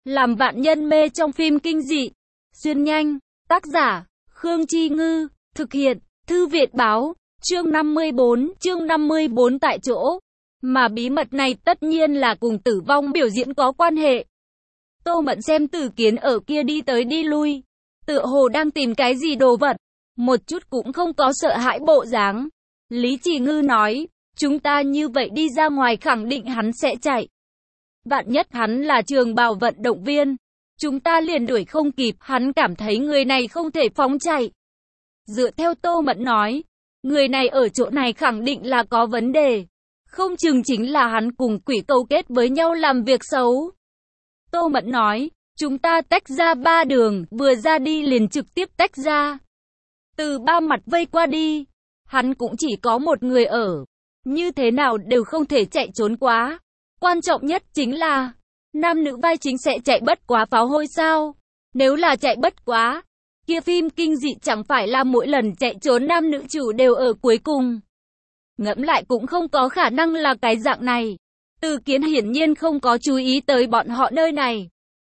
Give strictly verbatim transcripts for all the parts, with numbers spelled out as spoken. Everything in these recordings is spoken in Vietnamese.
Làm vạn nhân mê trong phim kinh dị. Xuyên nhanh. Tác giả, Khương Chi Ngư. Thực hiện, Thư viện Báo. Chương năm mươi bốn, chương năm mươi bốn tại chỗ. Mà bí mật này tất nhiên là cùng tử vong biểu diễn có quan hệ. Tô Mẫn xem Tử Kiến ở kia đi tới đi lui, tựa hồ đang tìm cái gì đồ vật, một chút cũng không có sợ hãi bộ dáng. Lý Chỉ Ngư nói, chúng ta như vậy đi ra ngoài khẳng định hắn sẽ chạy. Vạn nhất hắn là trường bào vận động viên, chúng ta liền đuổi không kịp, hắn cảm thấy người này không thể phóng chạy. Dựa theo Tô Mẫn nói, người này ở chỗ này khẳng định là có vấn đề. Không chừng chính là hắn cùng quỷ câu kết với nhau làm việc xấu. Tô Mẫn nói, chúng ta tách ra ba đường, vừa ra đi liền trực tiếp tách ra. Từ ba mặt vây qua đi, hắn cũng chỉ có một người ở. Như thế nào đều không thể chạy trốn quá. Quan trọng nhất chính là, nam nữ vai chính sẽ chạy bất quá pháo hôi sao? Nếu là chạy bất quá, kia phim kinh dị chẳng phải là mỗi lần chạy trốn nam nữ chủ đều ở cuối cùng. Ngẫm lại cũng không có khả năng là cái dạng này. Từ Kiến hiển nhiên không có chú ý tới bọn họ nơi này.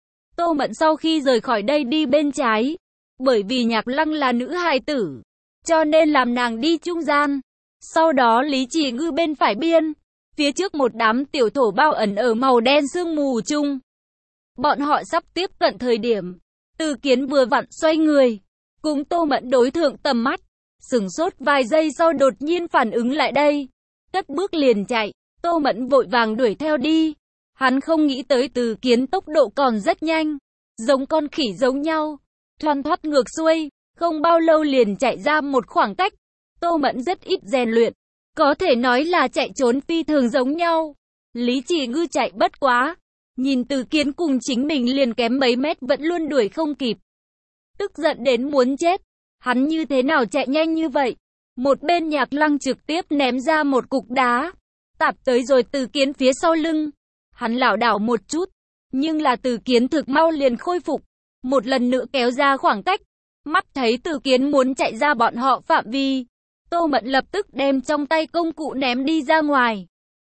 Tô Mẫn sau khi rời khỏi đây đi bên trái. Bởi vì Nhạc Lăng là nữ hài tử, cho nên làm nàng đi trung gian. Sau đó Lý Chỉ Ngư bên phải biên. Phía trước một đám tiểu thổ bao ẩn ở màu đen sương mù chung. Bọn họ sắp tiếp cận thời điểm. Từ Kiến vừa vặn xoay người, cùng Tô Mẫn đối thượng tầm mắt. Sửng sốt vài giây sau đột nhiên phản ứng lại đây. Cất bước liền chạy. Tô Mẫn vội vàng đuổi theo đi. Hắn không nghĩ tới Từ Kiến tốc độ còn rất nhanh. Giống con khỉ giống nhau. Thoăn thoắt ngược xuôi. Không bao lâu liền chạy ra một khoảng cách. Tô Mẫn rất ít rèn luyện. Có thể nói là chạy trốn phi thường giống nhau. Lý Chỉ Ngư chạy bất quá. Nhìn Từ Kiến cùng chính mình liền kém mấy mét vẫn luôn đuổi không kịp. Tức giận đến muốn chết. Hắn như thế nào chạy nhanh như vậy? Một bên Nhạc Lăng trực tiếp ném ra một cục đá. Tạp tới rồi Từ Kiến phía sau lưng. Hắn lảo đảo một chút. Nhưng là Từ Kiến thực mau liền khôi phục. Một lần nữa kéo ra khoảng cách. Mắt thấy Từ Kiến muốn chạy ra bọn họ phạm vi. Tô Mẫn lập tức đem trong tay công cụ ném đi ra ngoài.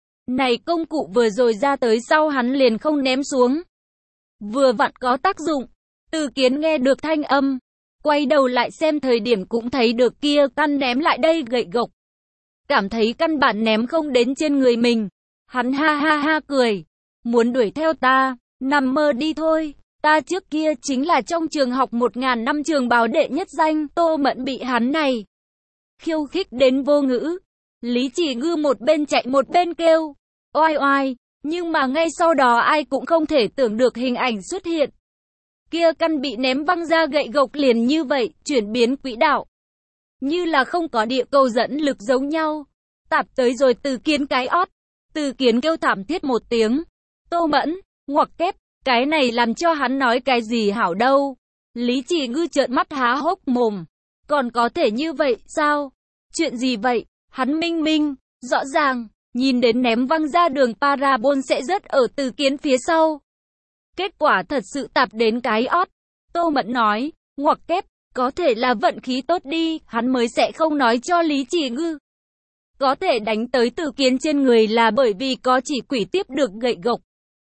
Này công cụ vừa rồi ra tới sau hắn liền không ném xuống. Vừa vặn có tác dụng. Từ Kiến nghe được thanh âm. Quay đầu lại xem thời điểm cũng thấy được kia căn ném lại đây gậy gộc. Cảm thấy căn bản ném không đến trên người mình. Hắn ha ha ha cười. Muốn đuổi theo ta, nằm mơ đi thôi. Ta trước kia chính là trong trường học một ngàn năm trường bào đệ nhất danh. Tô Mẫn bị hắn này khiêu khích đến vô ngữ. Lý Chỉ Ngư một bên chạy một bên kêu oai oai. Nhưng mà ngay sau đó ai cũng không thể tưởng được hình ảnh xuất hiện. Kia căn bị ném văng ra gậy gộc liền như vậy, chuyển biến quỹ đạo. Như là không có địa cầu dẫn lực giống nhau. Tạp tới rồi Từ Kiến cái ót. Từ Kiến kêu thảm thiết một tiếng. Tô Mẫn, ngoặc kép, cái này làm cho hắn nói cái gì hảo đâu. Lý Chỉ Ngư trợn mắt há hốc mồm. Còn có thể như vậy, sao? Chuyện gì vậy? Hắn minh minh, rõ ràng, nhìn đến ném văng ra đường parabol sẽ rớt ở Từ Kiến phía sau. Kết quả thật sự tạp đến cái ót. Tô Mẫn nói, ngoặc kép, có thể là vận khí tốt đi, hắn mới sẽ không nói cho Lý Chỉ Ngư. Có thể đánh tới Từ Kiến trên người là bởi vì có chỉ quỷ tiếp được gậy gộc.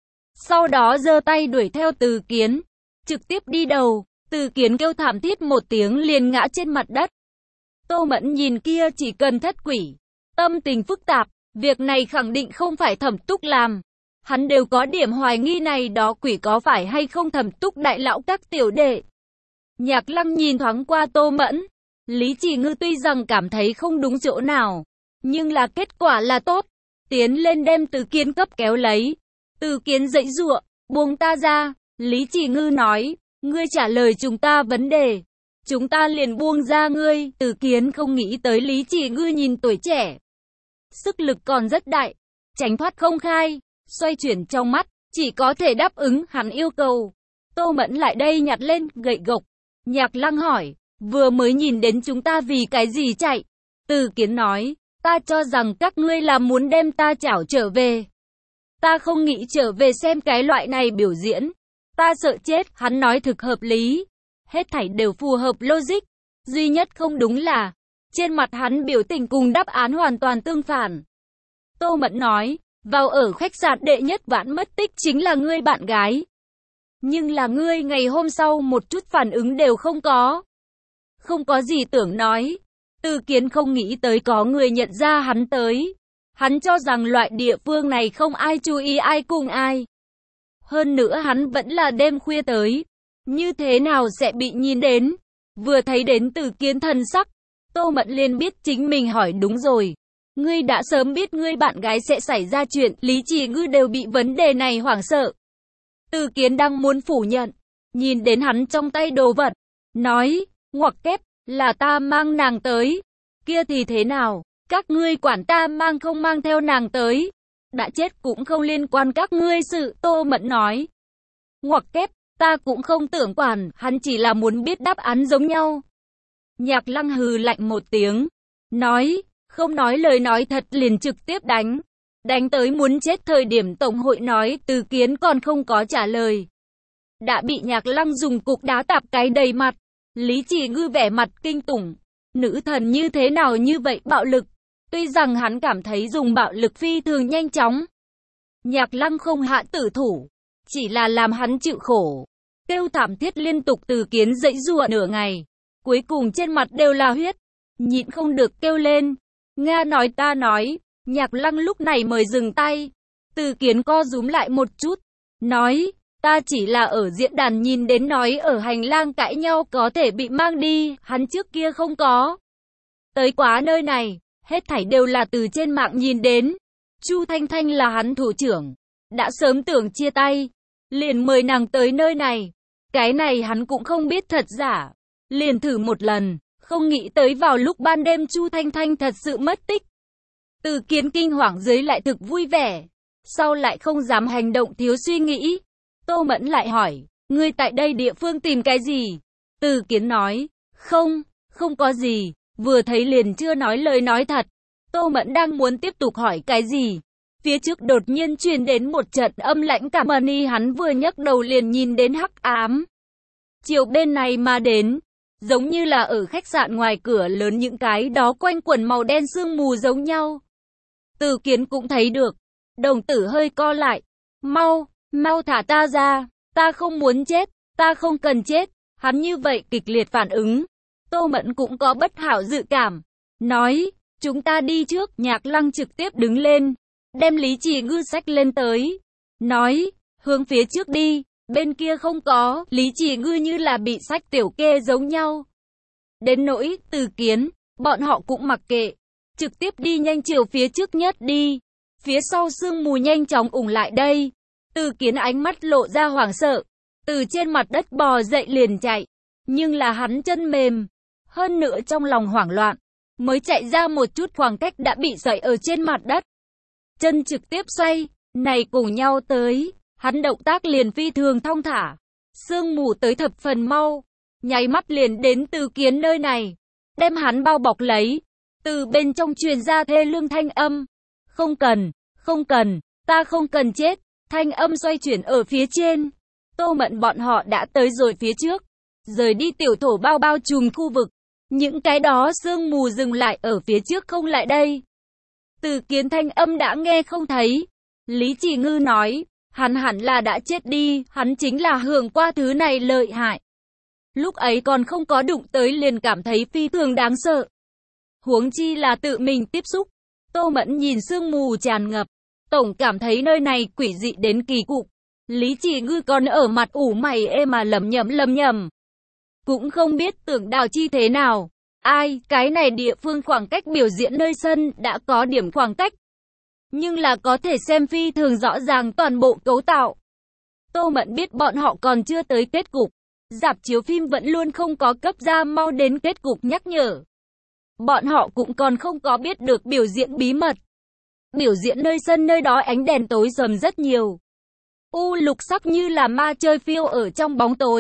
Sau đó giơ tay đuổi theo Từ Kiến, trực tiếp đi đầu. Từ Kiến kêu thảm thiết một tiếng liền ngã trên mặt đất. Tô Mẫn nhìn kia chỉ cần thất quỷ. Tâm tình phức tạp, việc này khẳng định không phải Thẩm Túc làm. Hắn đều có điểm hoài nghi này đó quỷ có phải hay không Thẩm Túc đại lão các tiểu đệ. Nhạc Lăng nhìn thoáng qua Tô Mẫn. Lý Chỉ Ngư tuy rằng cảm thấy không đúng chỗ nào, nhưng là kết quả là tốt. Tiến lên đem Từ Kiến cấp kéo lấy. Từ Kiến giãy giụa, buông ta ra. Lý Chỉ Ngư nói, ngươi trả lời chúng ta vấn đề. Chúng ta liền buông ra ngươi. Từ Kiến không nghĩ tới Lý Chỉ Ngư nhìn tuổi trẻ. Sức lực còn rất đại. Tránh thoát không khai. Xoay chuyển trong mắt. Chỉ có thể đáp ứng hắn yêu cầu. Tô Mẫn lại đây nhặt lên gậy gộc. Nhạc Lăng hỏi. Vừa mới nhìn đến chúng ta vì cái gì chạy. Từ Kiến nói. Ta cho rằng các ngươi là muốn đem ta chảo trở về. Ta không nghĩ trở về xem cái loại này biểu diễn. Ta sợ chết. Hắn nói thực hợp lý. Hết thảy đều phù hợp logic. Duy nhất không đúng là trên mặt hắn biểu tình cùng đáp án hoàn toàn tương phản. Tô Mẫn nói, vào ở khách sạn đệ nhất vãn mất tích chính là ngươi bạn gái. Nhưng là ngươi ngày hôm sau một chút phản ứng đều không có. Không có gì tưởng nói. Từ Kiến không nghĩ tới có người nhận ra hắn tới. Hắn cho rằng loại địa phương này không ai chú ý ai cùng ai. Hơn nữa hắn vẫn là đêm khuya tới. Như thế nào sẽ bị nhìn đến? Vừa thấy đến Từ Kiến thần sắc, Tô Mẫn liền biết chính mình hỏi đúng rồi. Ngươi đã sớm biết ngươi bạn gái sẽ xảy ra chuyện, Lý Chỉ Ngư đều bị vấn đề này hoảng sợ. Từ Kiến đang muốn phủ nhận, nhìn đến hắn trong tay đồ vật, nói, ngoặc kép, là ta mang nàng tới. Kia thì thế nào, các ngươi quản ta mang không mang theo nàng tới. Đã chết cũng không liên quan các ngươi sự, Tô Mẫn nói. Ngoặc kép, ta cũng không tưởng quản, hắn chỉ là muốn biết đáp án giống nhau. Nhạc Lăng hừ lạnh một tiếng, nói, không nói lời nói thật liền trực tiếp đánh. Đánh tới muốn chết thời điểm Tổng hội nói Từ Kiến còn không có trả lời. Đã bị Nhạc Lăng dùng cục đá tạp cái đầy mặt. Lý Chỉ Ngư vẻ mặt kinh tủng. Nữ thần như thế nào như vậy bạo lực. Tuy rằng hắn cảm thấy dùng bạo lực phi thường nhanh chóng. Nhạc Lăng không hạ tử thủ. Chỉ là làm hắn chịu khổ. Kêu thảm thiết liên tục Từ Kiến dãy giụa nửa ngày. Cuối cùng trên mặt đều là huyết. Nhịn không được kêu lên. Nga nói ta nói. Nhạc Lăng lúc này mới dừng tay. Từ Kiến co rúm lại một chút. Nói, ta chỉ là ở diễn đàn nhìn đến nói ở hành lang cãi nhau có thể bị mang đi. Hắn trước kia không có tới quá nơi này. Hết thảy đều là từ trên mạng nhìn đến. Chu Thanh Thanh là hắn thủ trưởng. Đã sớm tưởng chia tay. Liền mời nàng tới nơi này. Cái này hắn cũng không biết thật giả. Liền thử một lần. Không nghĩ tới vào lúc ban đêm Chu Thanh Thanh thật sự mất tích. Từ Kiến kinh hoàng dưới lại thực vui vẻ. Sau lại không dám hành động thiếu suy nghĩ. Tô Mẫn lại hỏi, ngươi tại đây địa phương tìm cái gì? Từ Kiến nói, không, không có gì. Vừa thấy liền chưa nói lời nói thật. Tô Mẫn đang muốn tiếp tục hỏi cái gì. Phía trước đột nhiên truyền đến một trận âm lãnh cảm ơn y hắn vừa nhấc đầu liền nhìn đến hắc ám. Chiều bên này mà đến. Giống như là ở khách sạn ngoài cửa lớn những cái đó quanh quẩn màu đen sương mù giống nhau. Từ Kiến cũng thấy được. Đồng tử hơi co lại. Mau, mau thả ta ra. Ta không muốn chết. Ta không cần chết. Hắn như vậy kịch liệt phản ứng. Tô Mẫn cũng có bất hảo dự cảm. Nói, chúng ta đi trước. Nhạc Lăng trực tiếp đứng lên. Đem Lý Chỉ Ngư xách lên tới. Nói, hướng phía trước đi. Bên kia không có. Lý Chỉ Ngư như là bị xách tiểu kê giống nhau. Đến nỗi Từ Kiến, bọn họ cũng mặc kệ. Trực tiếp đi nhanh chiều phía trước nhất đi. Phía sau sương mù nhanh chóng ủng lại đây. Từ Kiến ánh mắt lộ ra hoảng sợ. Từ trên mặt đất bò dậy liền chạy. Nhưng là hắn chân mềm. Hơn nữa trong lòng hoảng loạn. Mới chạy ra một chút khoảng cách đã bị sẩy ở trên mặt đất. Chân trực tiếp xoay. Này cùng nhau tới. Hắn động tác liền phi thường thong thả. Sương mù tới thập phần mau. Nháy mắt liền đến Từ Kiến nơi này. Đem hắn bao bọc lấy. Từ bên trong truyền ra thê lương thanh âm. Không cần, không cần, ta không cần chết. Thanh âm xoay chuyển ở phía trên. Tô Mẫn bọn họ đã tới rồi phía trước. Rời đi tiểu thổ bao bao trùm khu vực. Những cái đó sương mù dừng lại ở phía trước không lại đây. Từ Kiến thanh âm đã nghe không thấy. Lý Chỉ Ngư nói, hắn hẳn là đã chết đi, hắn chính là hưởng qua thứ này lợi hại. Lúc ấy còn không có đụng tới liền cảm thấy phi thường đáng sợ. Huống chi là tự mình tiếp xúc. Tô Mẫn nhìn sương mù tràn ngập. Tổng cảm thấy nơi này quỷ dị đến kỳ cục. Lý Chỉ Ngư còn ở mặt ủ mày ê mà lầm nhầm lầm nhầm. Cũng không biết tưởng đào chi thế nào. Ai, cái này địa phương khoảng cách biểu diễn nơi sân đã có điểm khoảng cách. Nhưng là có thể xem phi thường rõ ràng toàn bộ cấu tạo. Tô Mẫn biết bọn họ còn chưa tới kết cục. Rạp chiếu phim vẫn luôn không có cấp ra mau đến kết cục nhắc nhở. Bọn họ cũng còn không có biết được biểu diễn bí mật. Biểu diễn nơi sân nơi đó ánh đèn tối sầm rất nhiều. U lục sắc như là ma chơi phiêu ở trong bóng tối.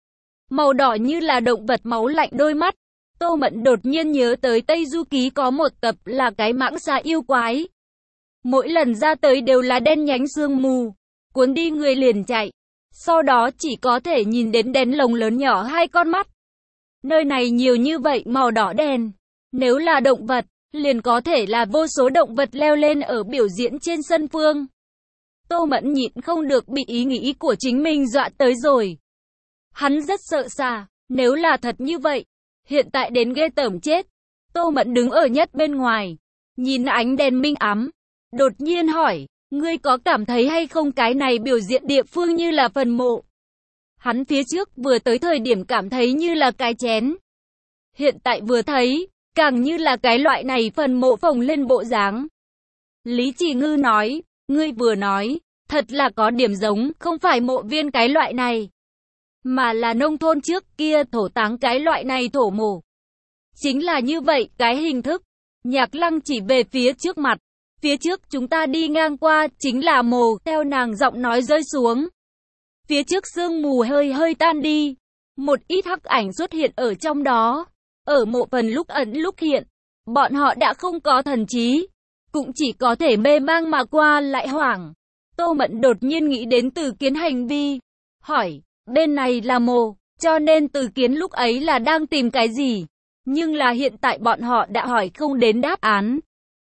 Màu đỏ như là động vật máu lạnh đôi mắt. Tô Mẫn đột nhiên nhớ tới Tây Du Ký có một tập là cái mãng xà yêu quái. Mỗi lần ra tới đều là đen nhánh sương mù. Cuốn đi người liền chạy. Sau đó chỉ có thể nhìn đến đèn lồng lớn nhỏ hai con mắt. Nơi này nhiều như vậy màu đỏ đèn. Nếu là động vật, liền có thể là vô số động vật leo lên ở biểu diễn trên sân phương. Tô Mẫn nhịn không được bị ý nghĩ của chính mình dọa tới rồi. Hắn rất sợ xa, nếu là thật như vậy, hiện tại đến ghê tởm chết. Tô Mẫn đứng ở nhất bên ngoài, nhìn ánh đèn minh ám, đột nhiên hỏi, ngươi có cảm thấy hay không cái này biểu diễn địa phương như là phần mộ? Hắn phía trước vừa tới thời điểm cảm thấy như là cái chén. Hiện tại vừa thấy, càng như là cái loại này phần mộ phồng lên bộ dáng. Lý Chỉ Ngư nói, ngươi vừa nói, thật là có điểm giống, không phải mộ viên cái loại này, mà là nông thôn trước kia thổ táng cái loại này thổ mộ. Chính là như vậy, cái hình thức. Nhạc Lăng chỉ về phía trước mặt. Phía trước chúng ta đi ngang qua, chính là mồ, theo nàng giọng nói rơi xuống. Phía trước sương mù hơi hơi tan đi. Một ít hắc ảnh xuất hiện ở trong đó. Ở mộ phần lúc ẩn lúc hiện. Bọn họ đã không có thần trí. Cũng chỉ có thể mê mang mà qua lại hoảng. Tô Mẫn đột nhiên nghĩ đến Từ Kiến hành vi. Hỏi, bên này là mồ, cho nên Từ Kiến lúc ấy là đang tìm cái gì? Nhưng là hiện tại bọn họ đã hỏi không đến đáp án.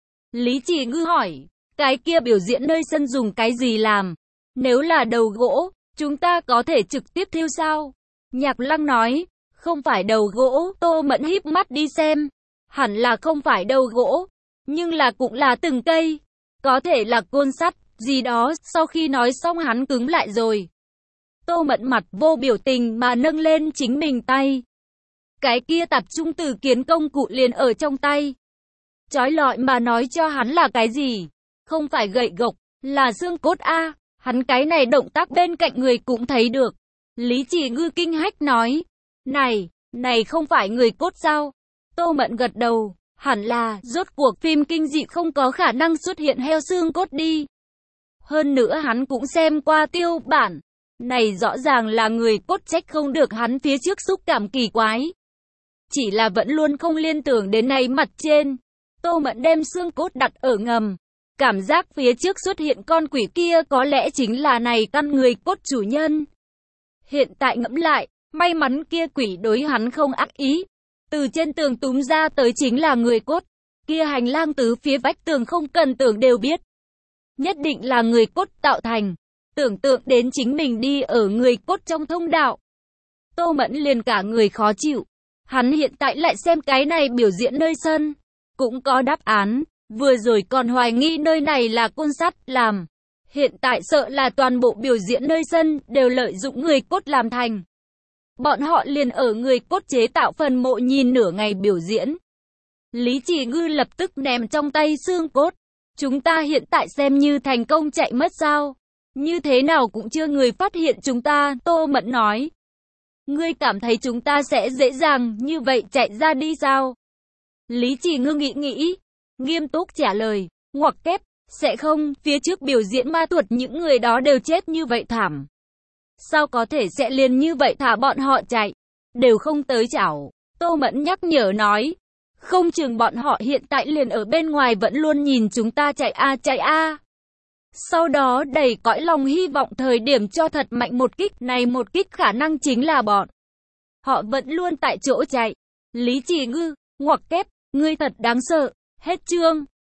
Lý Chỉ Ngư hỏi, cái kia biểu diễn nơi sân dùng cái gì làm? Nếu là đầu gỗ, chúng ta có thể trực tiếp thiêu sao? Nhạc Lăng nói, không phải đầu gỗ. Tô Mẫn híp mắt đi xem. Hẳn là không phải đầu gỗ, nhưng là cũng là từng cây. Có thể là côn sắt, gì đó. Sau khi nói xong hắn cứng lại rồi. Tô Mẫn mặt vô biểu tình mà nâng lên chính mình tay. Cái kia tập trung Từ Kiến công cụ liền ở trong tay. Chói lọi mà nói cho hắn là cái gì? Không phải gậy gộc, là xương cốt a. Hắn cái này động tác bên cạnh người cũng thấy được. Lý Chỉ Ngư kinh hách nói. Này, này không phải người cốt sao? Tô Mẫn gật đầu. Hẳn là, rốt cuộc phim kinh dị không có khả năng xuất hiện heo xương cốt đi. Hơn nữa hắn cũng xem qua tiêu bản. Này rõ ràng là người cốt, trách không được hắn phía trước xúc cảm kỳ quái. Chỉ là vẫn luôn không liên tưởng đến này mặt trên. Tô Mẫn đem xương cốt đặt ở ngầm. Cảm giác phía trước xuất hiện con quỷ kia có lẽ chính là này căn người cốt chủ nhân. Hiện tại ngẫm lại, may mắn kia quỷ đối hắn không ác ý. Từ trên tường túm ra tới chính là người cốt. Kia hành lang tứ phía vách tường không cần tưởng đều biết. Nhất định là người cốt tạo thành. Tưởng tượng đến chính mình đi ở người cốt trong thông đạo. Tô Mẫn liền cả người khó chịu. Hắn hiện tại lại xem cái này biểu diễn nơi sân. Cũng có đáp án. Vừa rồi còn hoài nghi nơi này là côn sắt làm. Hiện tại sợ là toàn bộ biểu diễn nơi sân đều lợi dụng người cốt làm thành. Bọn họ liền ở người cốt chế tạo phần mộ nhìn nửa ngày biểu diễn. Lý Chỉ Ngư lập tức ném trong tay xương cốt. Chúng ta hiện tại xem như thành công chạy mất sao? Như thế nào cũng chưa người phát hiện chúng ta, Tô Mẫn nói. Ngươi cảm thấy chúng ta sẽ dễ dàng như vậy chạy ra đi sao? Lý Chỉ Ngư nghĩ nghĩ, nghiêm túc trả lời, ngoặc kép, sẽ không, phía trước biểu diễn ma thuật những người đó đều chết như vậy thảm. Sao có thể sẽ liền như vậy thả bọn họ chạy, đều không tới chảo. Tô Mẫn nhắc nhở nói, không chừng bọn họ hiện tại liền ở bên ngoài vẫn luôn nhìn chúng ta chạy a chạy a. Sau đó đầy cõi lòng hy vọng thời điểm cho thật mạnh một kích, này một kích khả năng chính là bọn họ vẫn luôn tại chỗ chạy. Lý Chỉ Ngư, ngoặc kép, ngươi thật đáng sợ. Hết chương.